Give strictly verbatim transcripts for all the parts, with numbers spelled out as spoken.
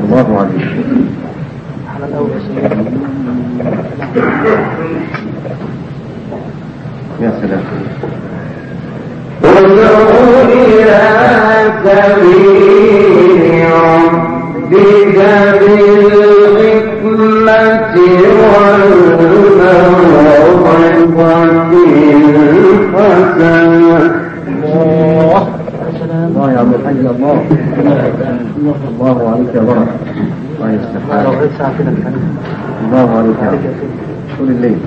الله عليك. يا سلام. ادعو إلى سبيل ربك بالحكمة والموعظة الحسنة. الله يا عبد الحاج. الله الله عليك يا بركة. الله يستحق. الله عليك يا عبد. طول الليل.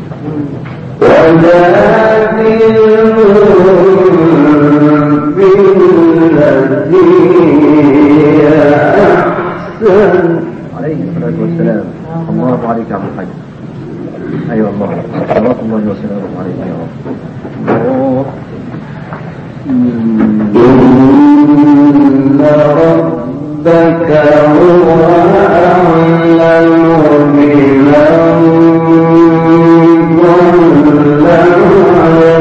وجادلهم بالتي هي أحسن. عليه الصلاة والسلام. الله عليك يا عبد الحاج. أيوة الله. صلوات الله وسلامه عليك يا رب. الله. إن ربك هو أعلم بمن ضل عن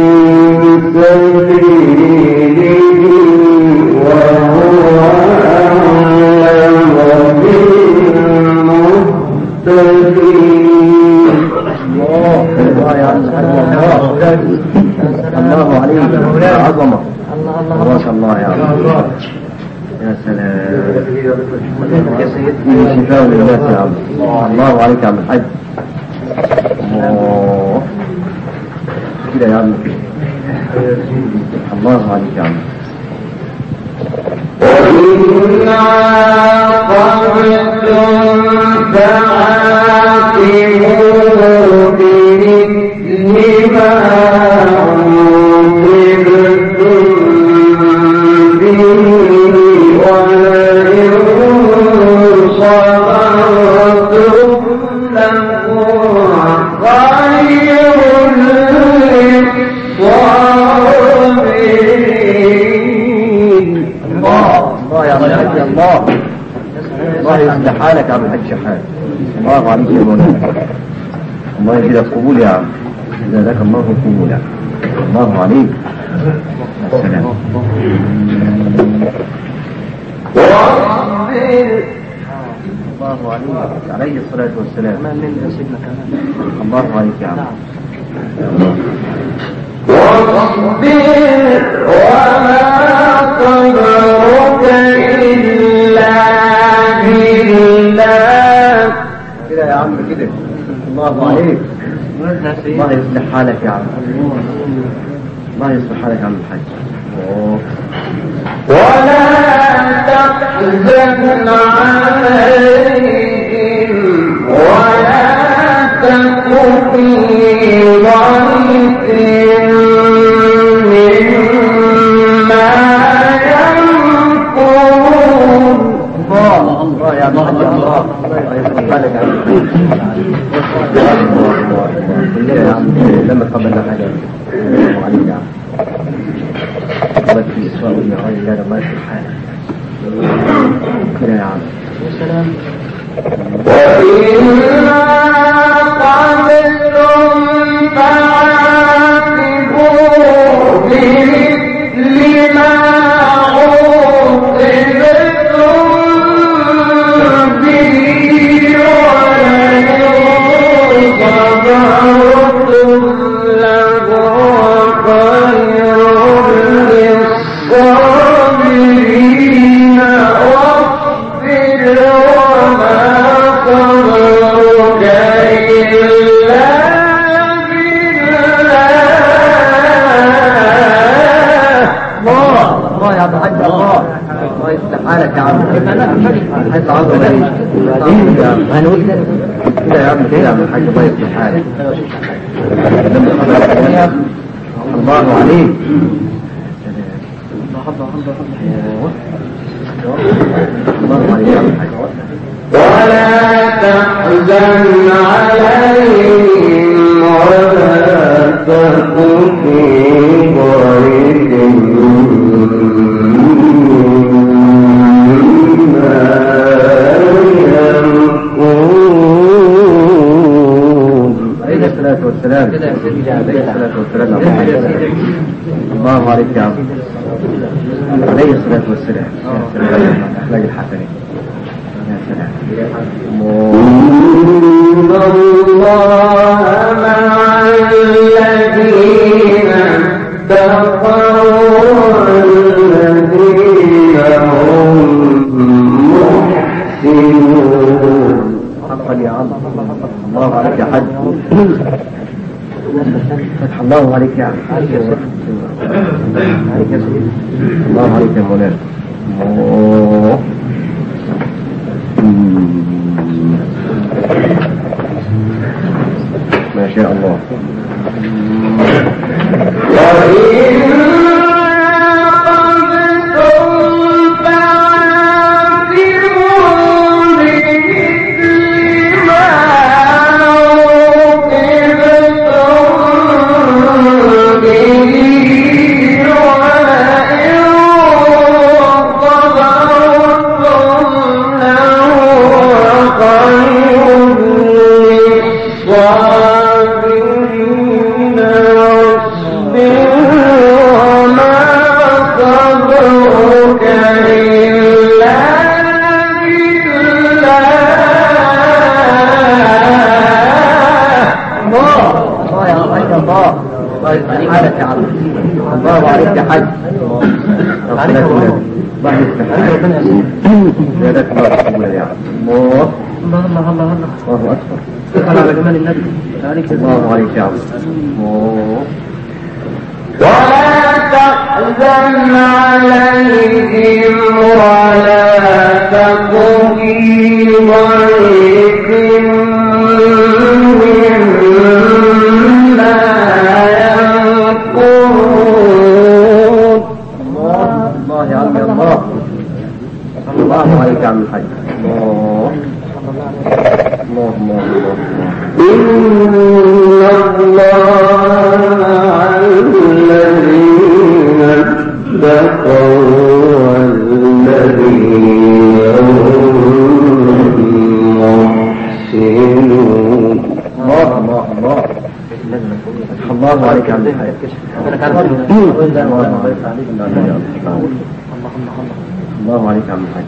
سبيله وهو أعلم بالمهتدين. الله الله يا عبد الحاج. الله عليك عظمة. ما شاء الله يا رب. يا سلام. شفاء للناس يا عم. الله عليك يا عم الحاج. الله كده يا عم. الله عليك يا عم. وإن عاقبتم فعاقبوا بمثل ما الله الله يصلح حالك يا عم الحاج شحات. الله عليك يا مولانا. الله يجزيك قبول يا عم. جزاك الله قبول يا عم. الله عليك. السلام. الله عليك عليه الصلاة والسلام. الله عليك يا عم. واصبر وما صبرك إلا بالله. كده يا عم كده. الله عليك. الله يصلح حالك يا عم. الله يصلح حالك يا عم الحاج. ولا تحزن عليهم ولا تك في ضيق مما يمكرون. الله الله يا عم الحاج. الله الله يصلح حالك يا عم الحاج. كلنا يا عم لما قبلنا حاجة. الله عليك يا عم. قبلت في إسواء والمعراج كان الله يصلح حالك. كده يا عم. السلام. وإن عاقبتم فعاقبوا بمثل ما عوقبتم به ولئن صبرتم لهو خير للصابرين. واصبر وما صبرك إلا بالله. الله الله يا عبد الحاج. الله الله يصلح حالك يا عم. حيث عظمة هنقول كده يا عم. كده يا عم الحاج. الله يصلح حالك. الله عليك. الله عليك يا عم الحاج. ولا تحزن عليهم ولا تك في ضيق مما يمكرون. عليه الصلاة والسلام. عليه الصلاة والسلام. الله عليك يا عم. عليه الصلاة والسلام. أخلاق الحسنين. الله عليك يا حج. فتح الله عليك يا حج. الله عليك يا مولانا. ما شاء الله. الله عليك يا حج. زادك الله رحمه يا عم. الله الله الله الله الله أكبر. شكرا على جمال النبي. الله عليك يا عم. ولا تحزن عليهم ولا تك في ضيق الله عليك يا عم الحاج. الله الله الله إن الله مع الذين اتقوا والذين هم محسنون. الله الله الله الله عليك يا عم الحاج. الله عليك يا عم الحاج.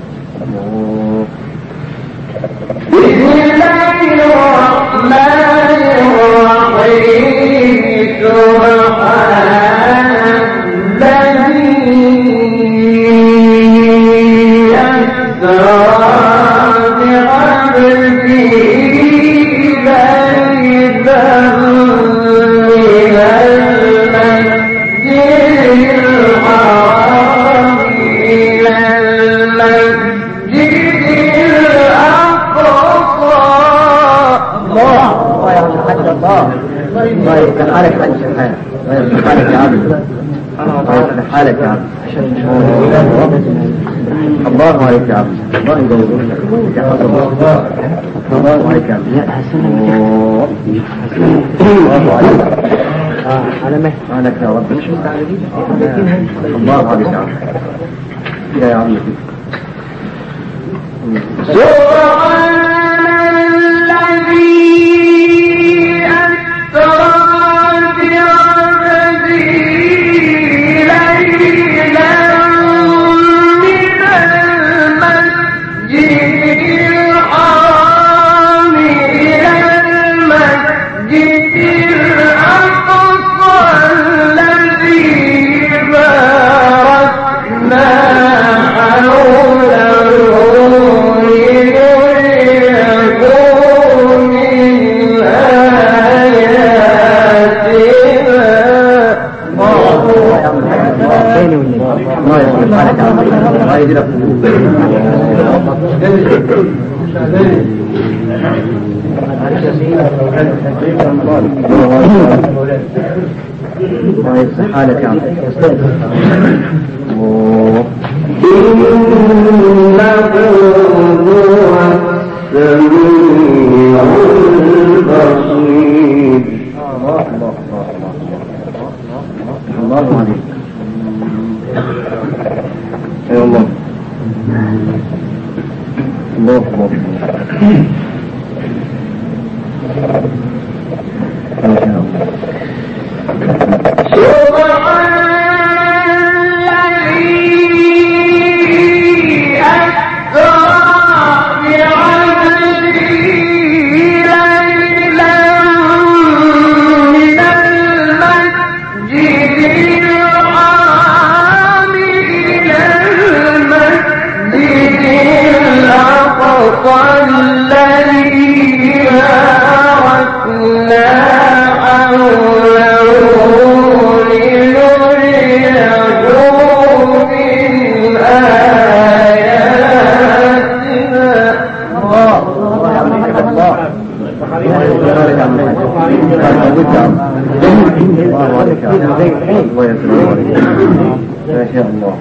بسم الله الرحمن الرحيم. سبحان الذي أسرى بعبده ليلا من المسجد الحرام إلى المسجد الله يفتح حالك حج سبحانه. الله يفتح حالك يا عبد. الله يفتح حالك يا عبد. الله عليك يا عبد. الله يجزيك يا حضر الله. الله عليك يا عبد. الله عليك. على مهل عليك يا رب. الله عليك يا عبد. يا يا عم سبحان الذي أسرى بعبده ليلا من المسجد الحرام إلى المسجد الأقصى الذي باركنا حوله الله يسلمك حالك يا عم. الله يجزيك. الله يصلح حالك يا عم. إنه هو السميع البصير. الله الله الله الله عليك يا الله. الله الله سبحان الذي أسرى ما شاء الله.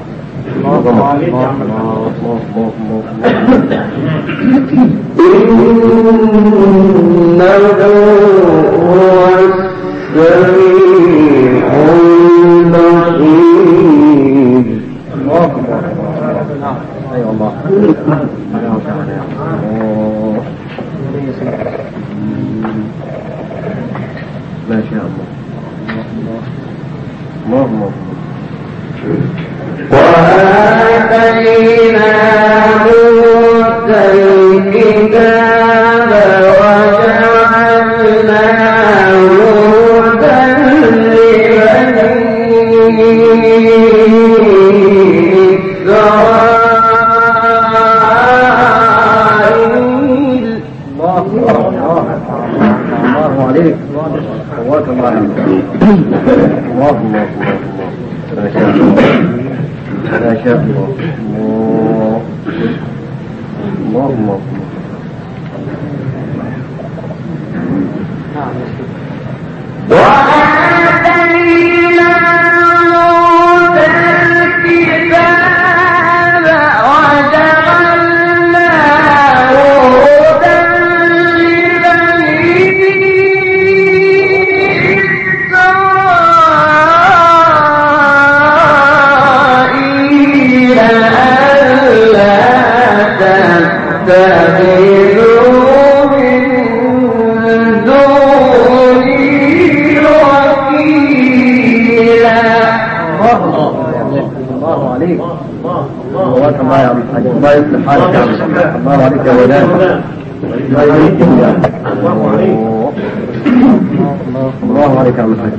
ما شاء الله. الله الله. وآتينا موسى الكتاب وجعلناه هدى لبني إسرائيل. الله الله عليك. قوات الله عليك. الله الله ما شاء الله. ما شاء الله. الله الله. وآتينا موسى الكتاب وجعلناه هدى لبني إسرائيل ألا تتخذوا من دوني وكيلا. الله عليك. قوات الله يا عم الحاج. الله يصلح حالك يا عم. الله عليك يا ولاد. الله يبارك فيك. الله عليك يا عم الحاج.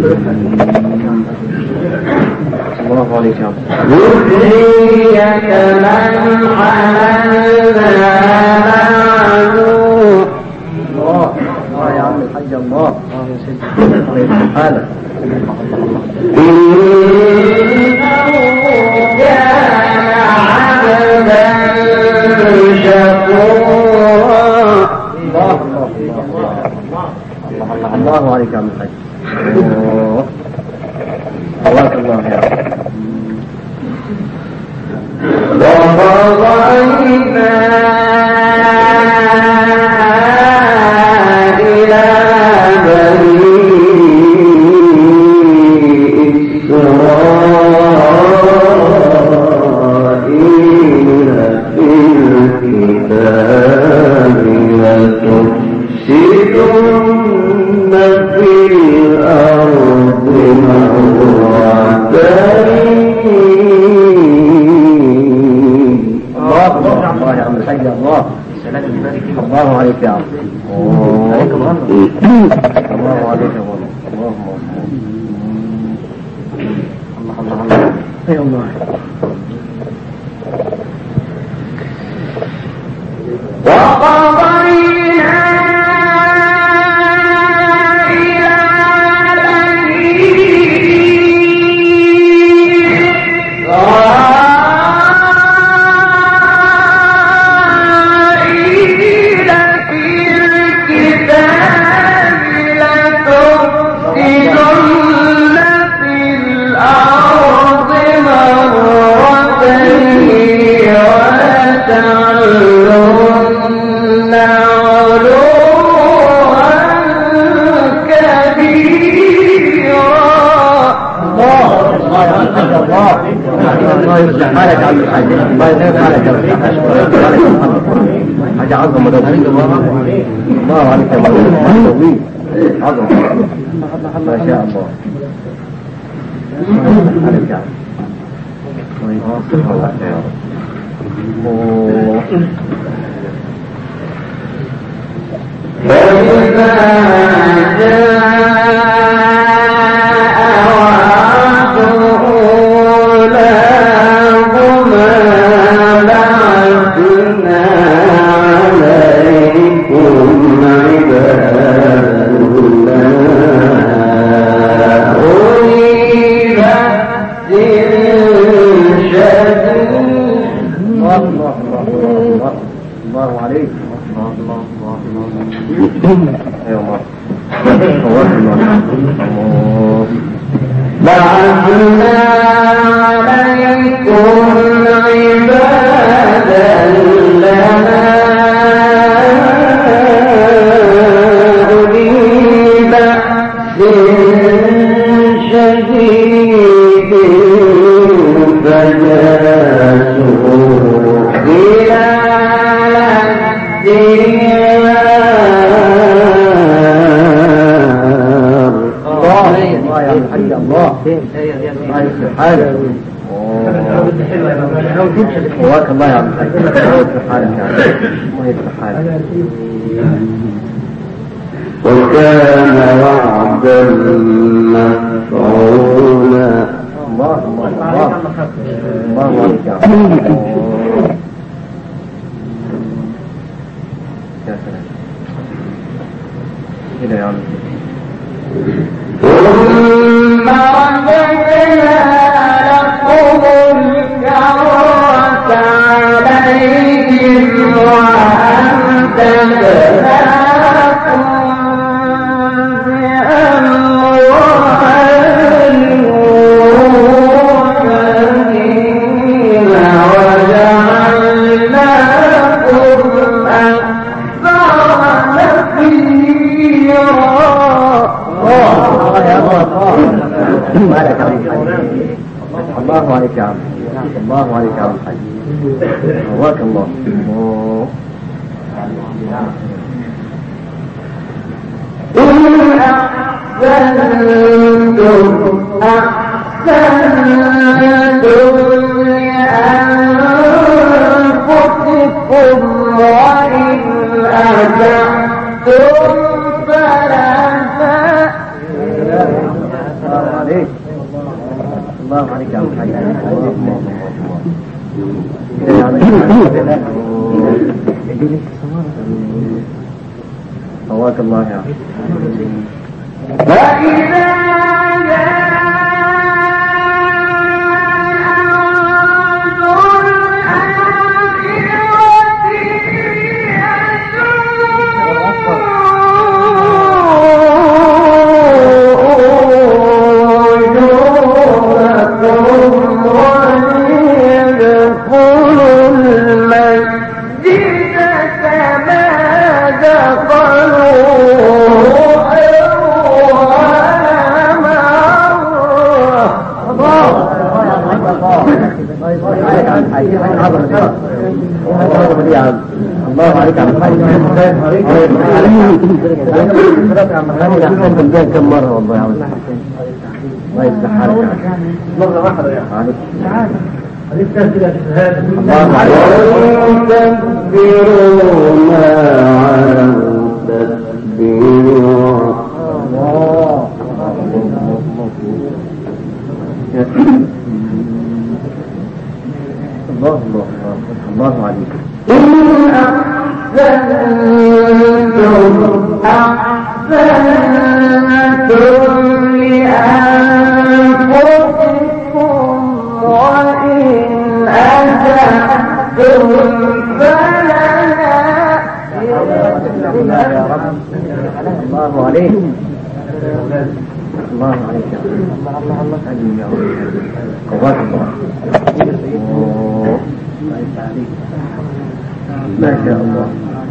الله عليك يا عم. ذرية من حملنا مع نوح. الله الله يا عم الحاج. الله الله يصلح حالك. إنه كان عبدا شكورا. الله الله الله الله عليك يا عم الحاج. الله الله يا رب. وقضينا إلى بني إسرائيل في الكتاب لتفسدن في الأرض مرتين. الله الله يا عم الحاج. الله الله عليك يا عم. الله عليك يا ولد. الله الله الله يا الله. وقضينا إلى بني إسرائيل في الكتاب لتفسدن في الأرض مرتين ولتعلن علوا كبيرا. الله الله يا عم الحاج. الله الله يصلح حالك يا عم الحاج. الله يصلح حالك يا عم الحاج. حاجة عظمة ده. الله عليك يا ولد. طويل عظمة. ما شاء الله. عليك يا عم. الله يصلح حالك يا رب. فإذا جاء وعد أولاهما بعثنا الله عليك. الله الله الله الله. ايوه الله. بعثنا عليكم عبادا لنا أولي بأس شديد فجاسوا خلال الديار. الله يا حي الله. الله سبحانه. جزاك الله يا عم الحاج. الله يصلح حالك يا عم. الله يصلح حالك. وكان وعدا مفعولا. الله الله الله الله عليك يا عم. يا سلام كده يا عم. ثم رددنا لكم الكرة عليهم وأمددناكم بأموال وبنين وجعلناكم أكثر نفيرا. الله يا الله. مالك يا الله عليك يا عم. الله عليك يا عم الحاج. جزاك الله. إن أحسنتم أحسنتم لأنفسكم وإن أسأتم فلها. الله عليك. الله عليك يا عم الحاج. جزاك الله يا عم. فإذا الله عليك عم الحاج. كم مرة والله يا عم. الله يفتح حالك مرة واحدة يا عليك. الله عليك. تدبروا ما علوا تدبيرا. الله الله الله عليك. إن أحسنتم أحسنتم لأنفسكم وإن أسأتم فلها. الله يا رب. الله عليك. الله عليك يا الله الله الله عليك يا رب. جزاك الله. ما شاء الله.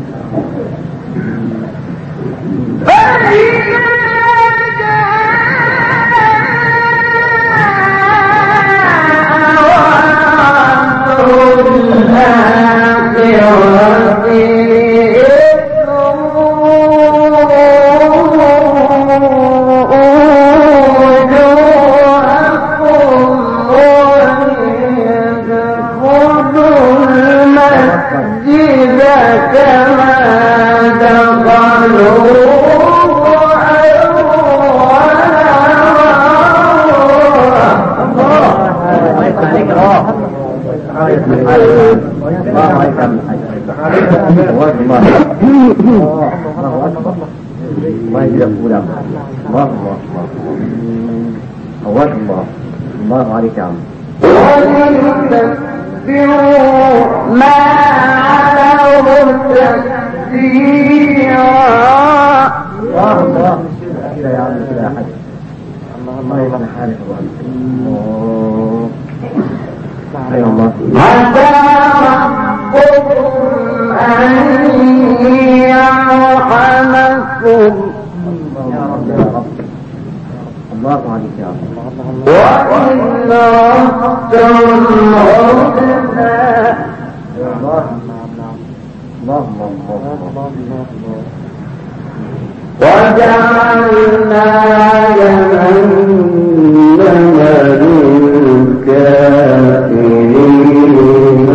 ما يجب فلان. الله الله الله الله الله عليك يا عم. ولتكبروا ما علوا الله الله كده يا عم كده يا حاج الله يصلح حالك الله ايوه الله عسى ربكم أن يرحمكم يا رب يا رب الله عليك يا رب وإن رحتم عدنا الله الله الله الله وجعلنا جهنم للكافرين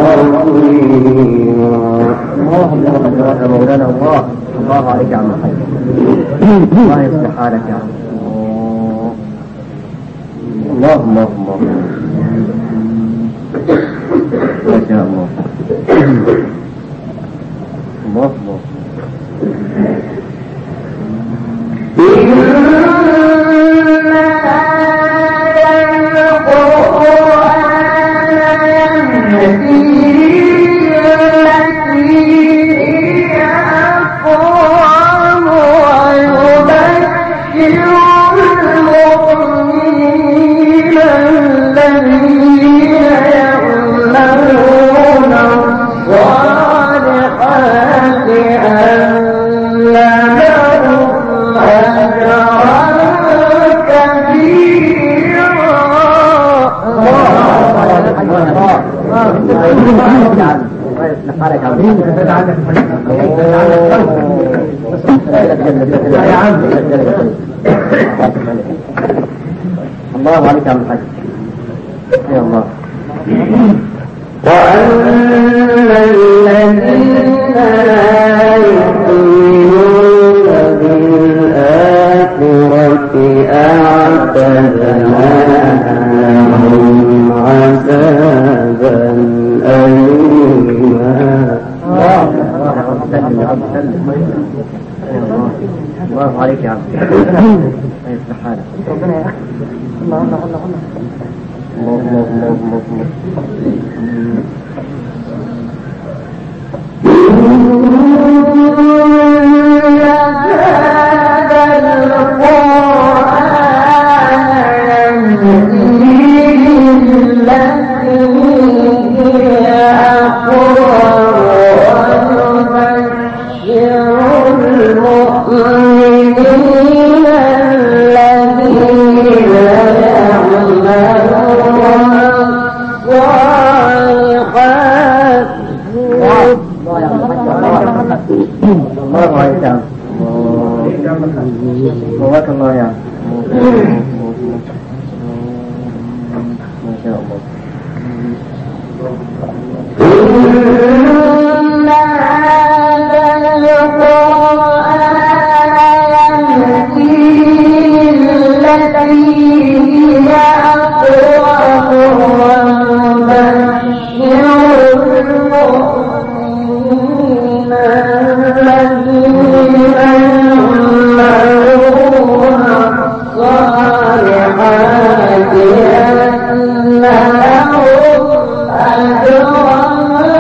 حصيرا يا مولانا الله الله عليك يا عم الحاج الله يصلح حالك يا عم الله الله الله ما شاء الله الله الله الله عليك يا عم الحاج يا الله وأن الذين لا يؤمنون بالآخرة أعتدنا لهم عذابا أليما الله عليك يا عم الله يصلح حالك الله الله الله الله الله الله بارك الله يا ما شاء الله إن هذا القرآن يهدي للتي هي أقوم ويبشر المؤمنين الذين يعملون الصالحات أن لهم أجرا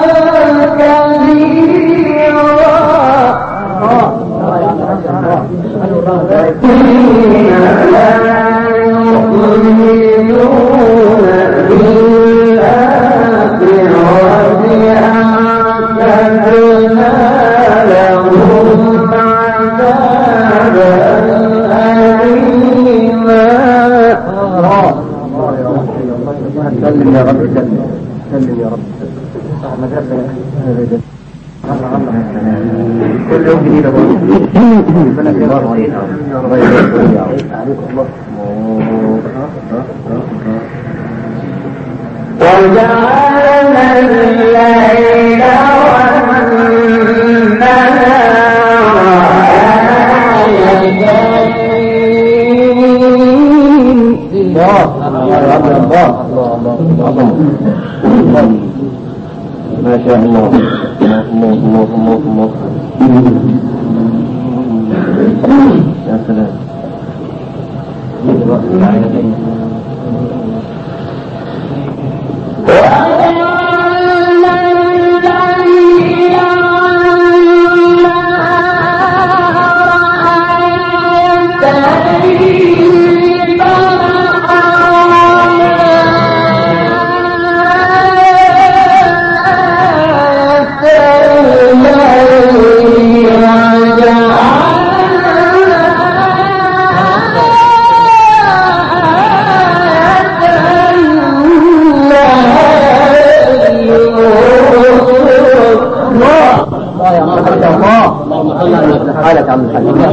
سلم يا رب سلم سلم يا رب كل يوم جديد الله عليك وجعلنا الليل والنهار ما شاء الله الله الله الله الله يا سلام وأن الليل والنهار حالك عم الحاج الله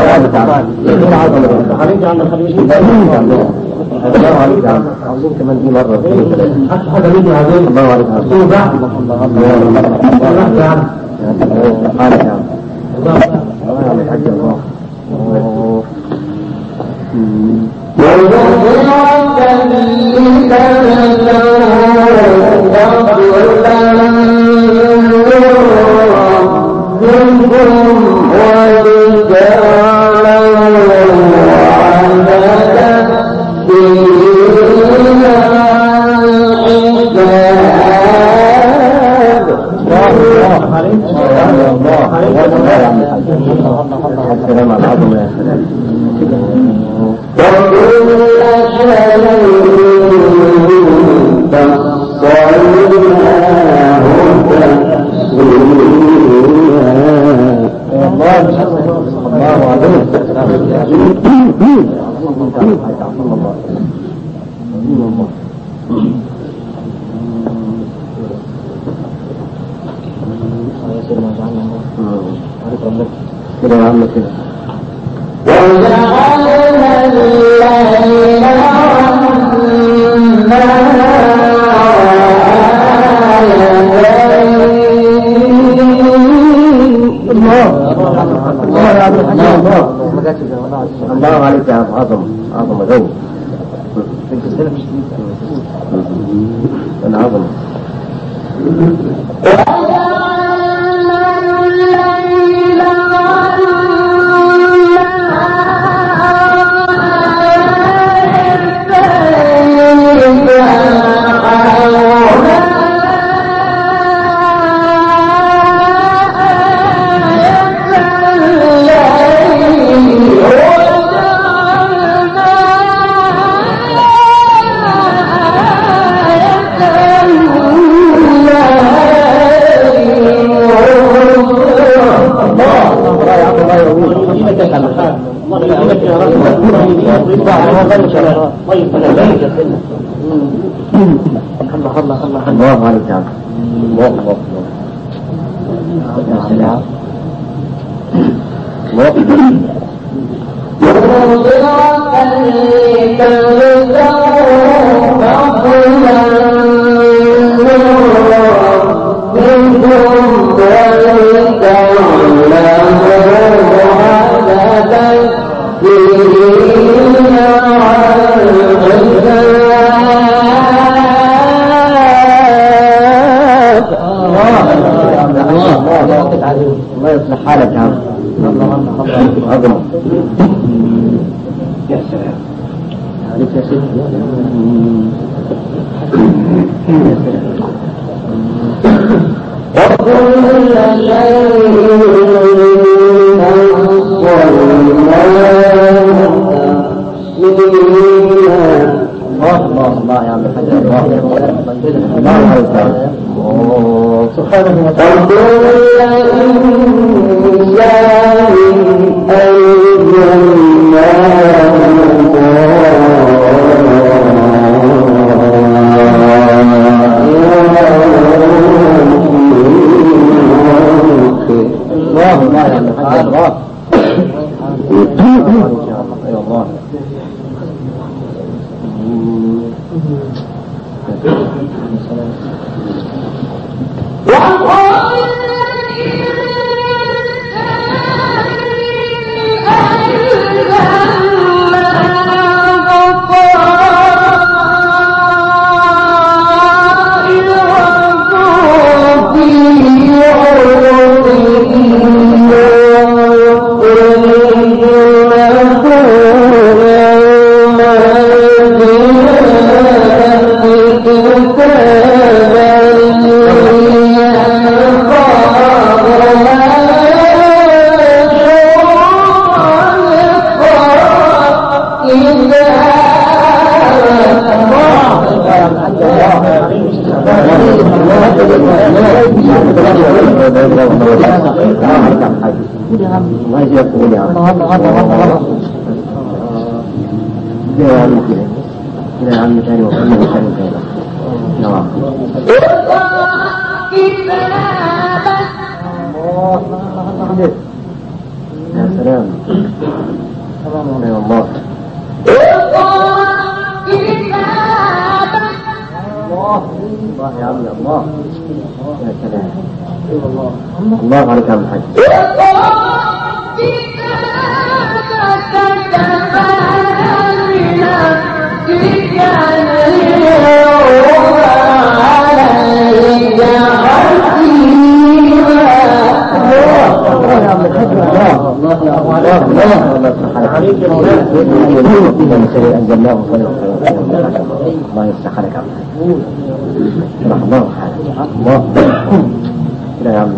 عليك عاوزين كمان دي مرة حاجة مني عاوزين الله عليك الله حالك عم الله عم الحاج الله السلام عليكم يا سلام كده يا عم كده وجعلنا الليل الله عليك يا عظم عظم جو انا عظم الله عليك يا عم الله الله الله يصلح حالك يا عم عظمة يا سلام عليك يا سيدي وكل الله الله الله يا عم الحاج الله الله سبحانه وتعالى الله الله يا عم الحاج الله يا الله ما يقول يا الله الله الله كده يا عم كده كده يا عم تاني وكمل تاني كده نعم يا سلام يا الله الله الله يا عم الله يا سلام الله عليك يا عم الحاج الله يفتح عليك الله حالك الله كده يا عم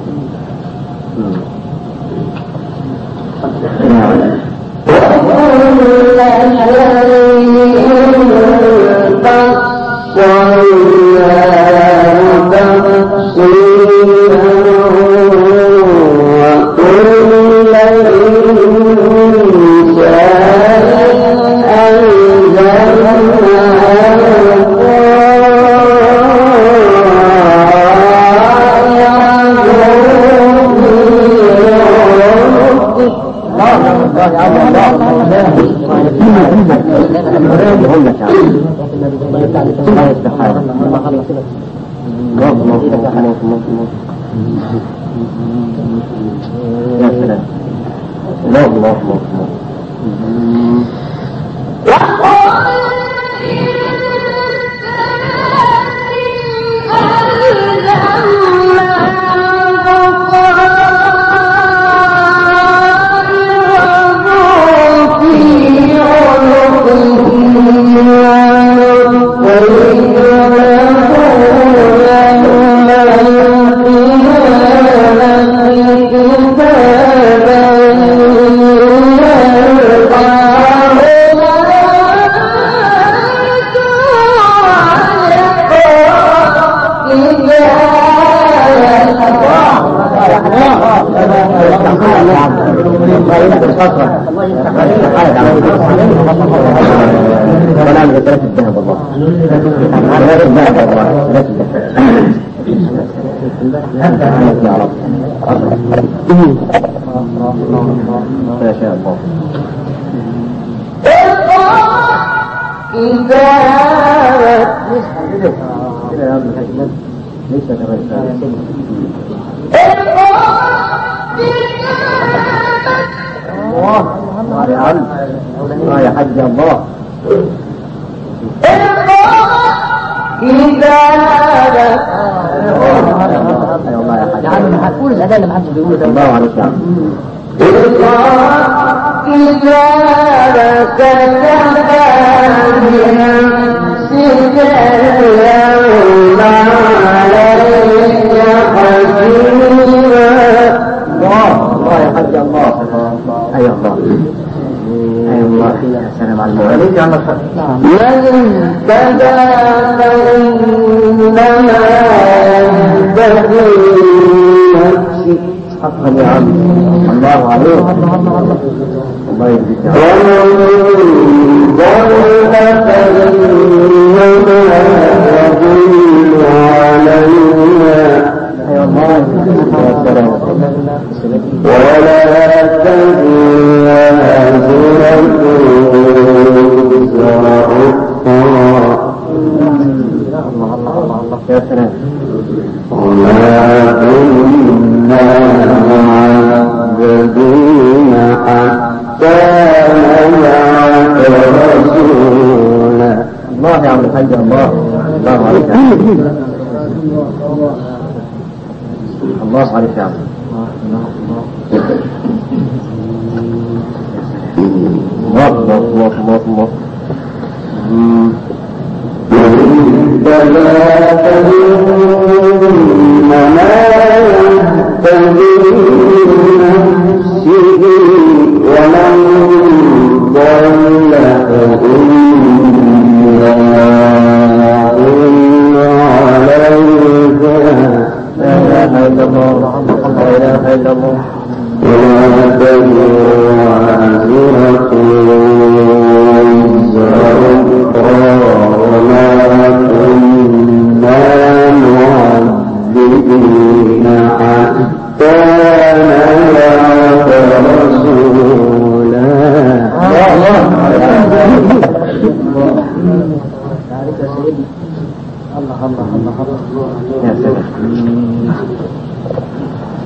يا سلام الله الله الله ما شاء الله ليس كرسالة الله يا عم الله يا حج الله الله يا حج يعني هتقول الأداء اللي محدش بيقوله الله عليك يا عم الله يا حج الله أي الله أي الله يا سلام على الله عليك يا عم الحج من بدا فإنما يهتدي نفسه حقا يا عم الله عليك الله يجزيك ومن ضل فإنما يضل عليها يا الله يا سلام ولا تزر وازرة وزر أخرى يا سلام وما كنا معذبين حتى نبعث رسولا الله يا عم الحاج الله الله عليك الله عليك يا عم الله الله الله الله بلى فإنما يهتدي نفسه ومن ضل فإنما يضل عليها لا إله إلا الله لا إله إلا الله ولا تزر وازرة وزر أخرى وما كنا معذبين حتى نبعث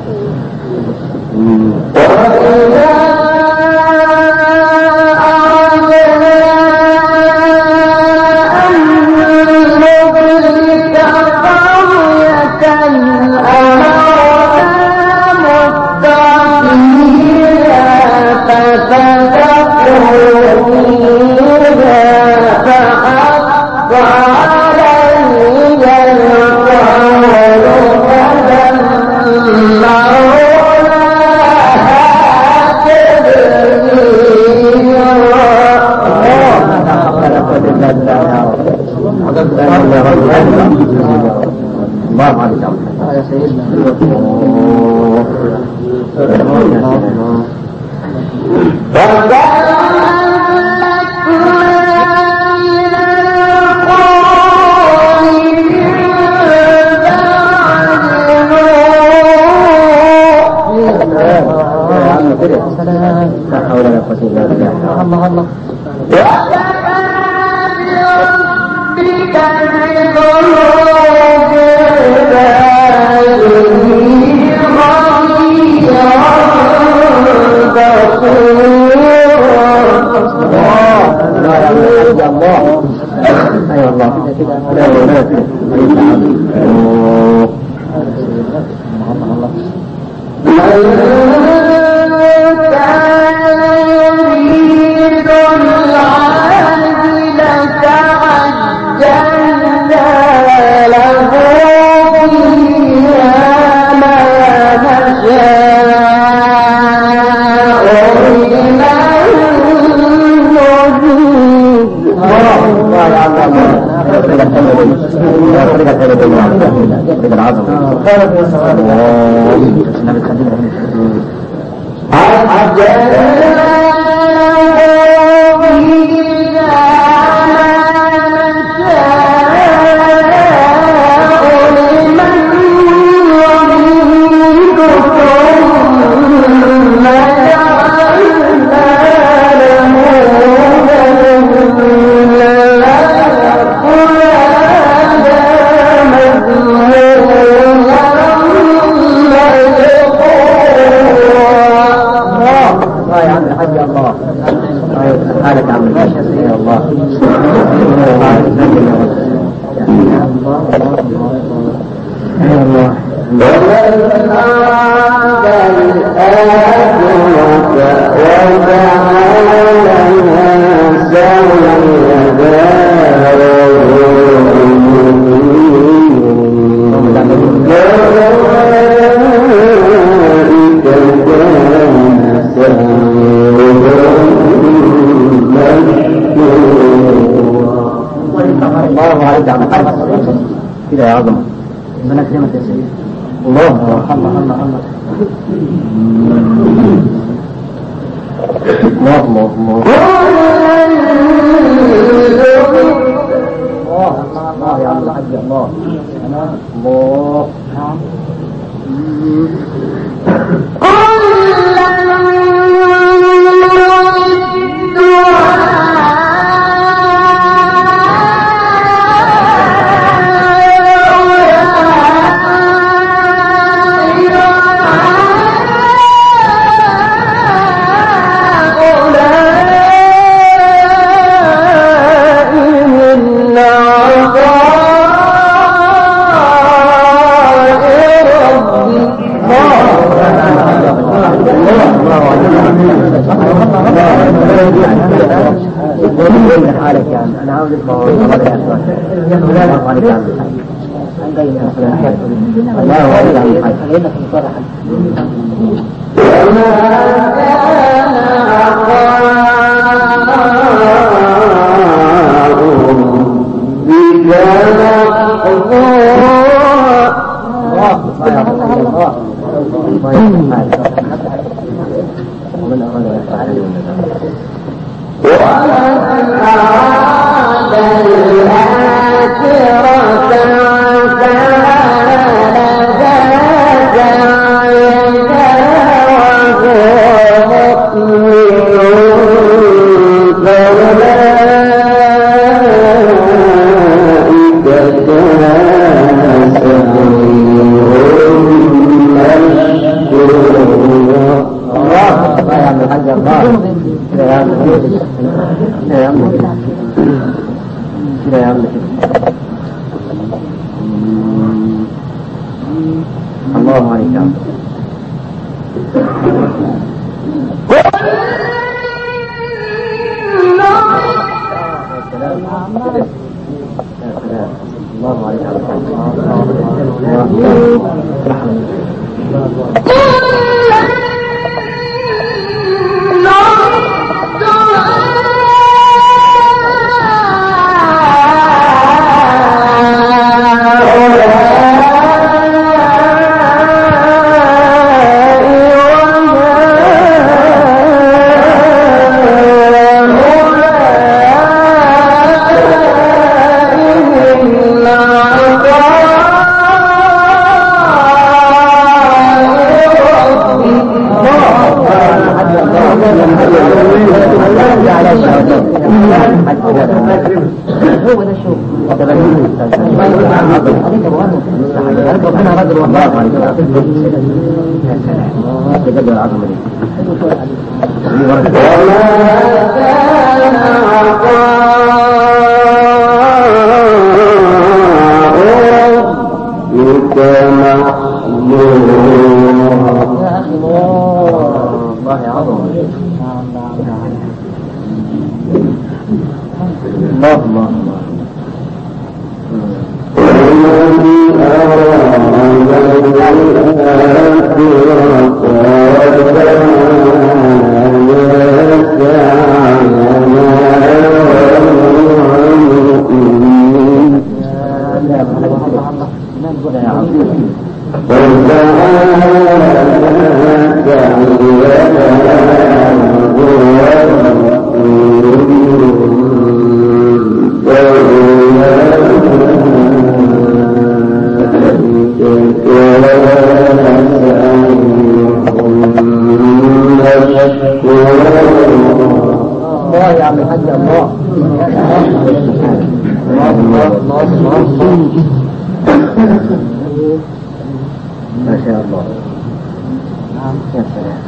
كده يا عظمة ربنا يكرمك يا سيدي. الله الله الله الله الله الله الله الله يا عبد الحج الله الله حالك يعني أنا عاوز الله كده يا عم كده يا عم كده يا عم الله عليك يا عم الله عليك يا هو ده الشوق انا رجل والله تجد العظمه دي وما كان ربك محظورا يا اخي والله عظمه الله الله الله ما شاء الله يا سلام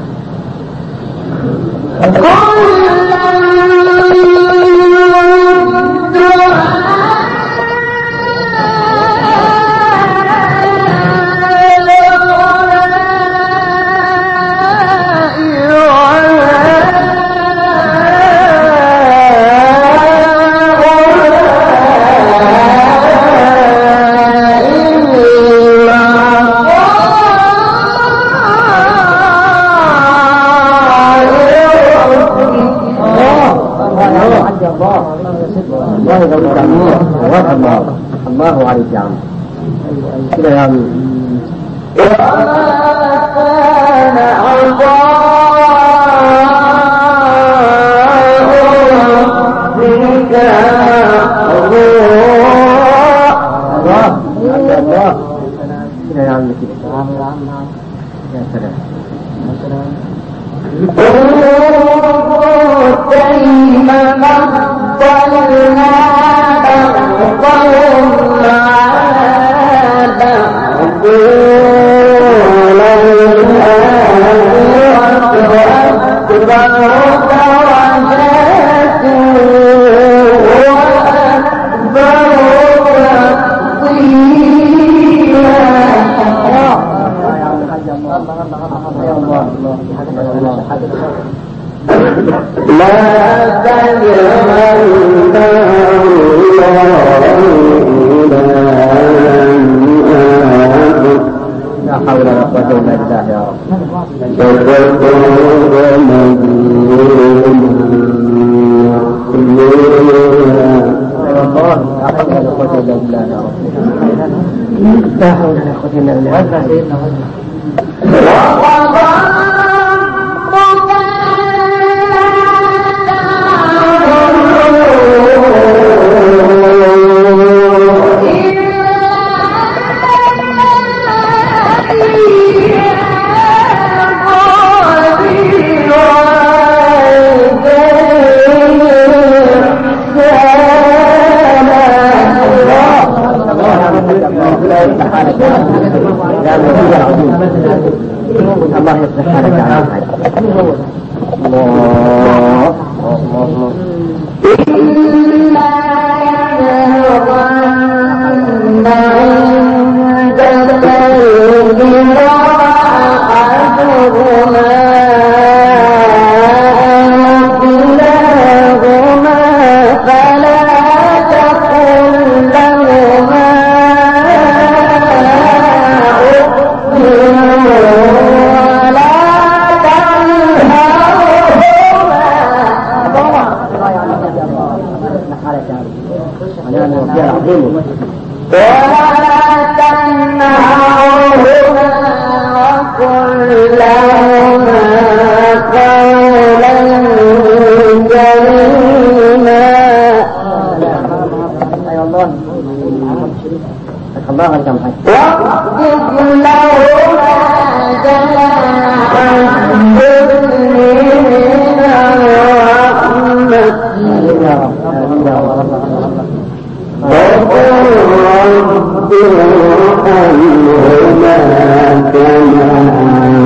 الله عليك يا عم كده يا عم وما كان ربك الله الله كده يا عم كده يا سلام يا سلام كيف مضلنا بعضهم على بعض وللآخرة أكبر درجات وأكبر تفضيلا لا تجعل لا حول ولا قوة إلا بالله يا رب. لا حول ولا قوة إلا بالله. الله يصلح حالك على الله إلا يظن عندك الجرى أحدهما كلاهما فلا تقل لهما أف ولا تنهرهما وقل لهما قولا كريما واخفض لهما جناح الذل من الرحمة وقل رب ارحمهما كما